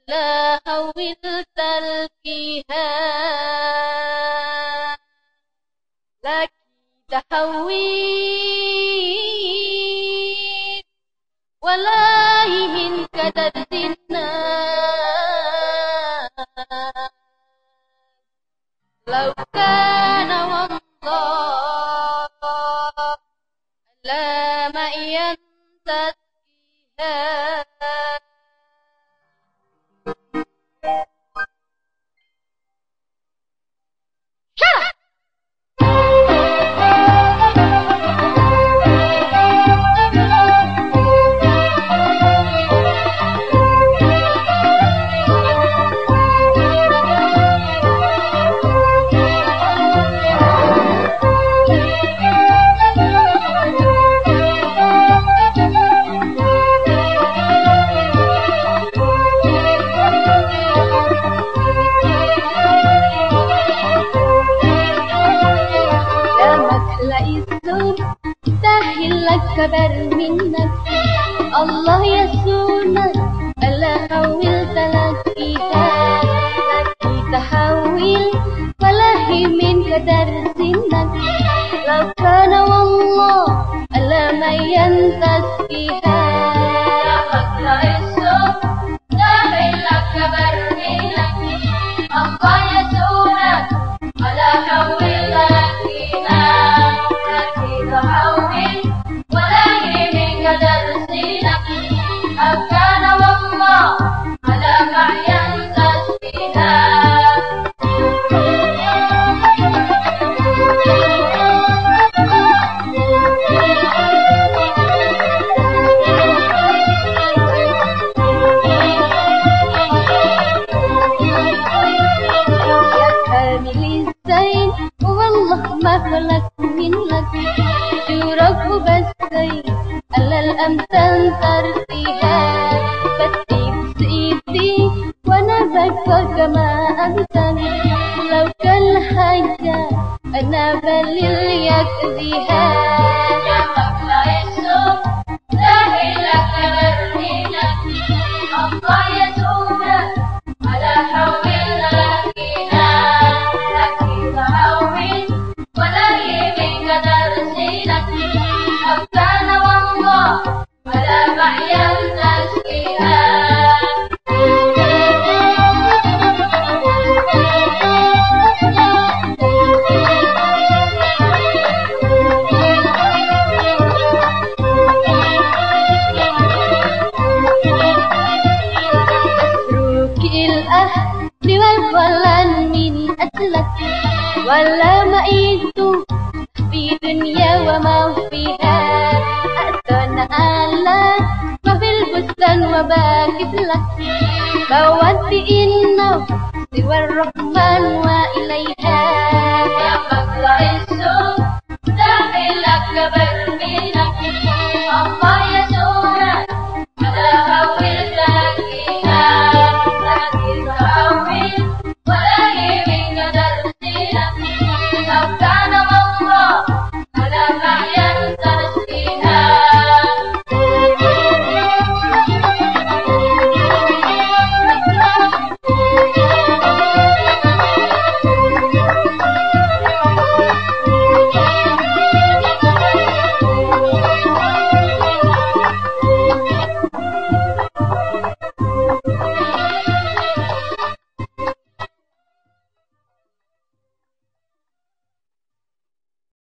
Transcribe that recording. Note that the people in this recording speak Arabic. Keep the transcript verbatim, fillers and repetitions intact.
ألا هولت الكهان لك تحويل ولا من كدر الناس لو كان والله لا ما ينتهي kabar minnak Allah yasuna ala hawil talakiha laki tahawil falahi min kadar sinnak law kana wallah ala mayan tasbiha ya makla isu dahilak kabar minnak Allah yasuna ala hawil talakiha laki tahawil أكان والله على معين تشبيها يا كامل الزين والله ما خلق من لك جورك بسين على الأمثال ترتيها فتي بسيدي وانا بكر كما أبتن لو كان حاجة أنا بلل يكذيها يا مبلغ السوق لاهي لك برهينا الله يسونا على حول لكينا لكي تهوي ولا يمين قدر سينك أبتان والله ولا معين تشكيها تترك الأهل والولن من أجلك ولا مئيت في دنيا وما فيها أأتنا على ما في البستان وباكت لك بودي إنه سوى الرحمن وإليها يا مطلع السوق داخلك برمينك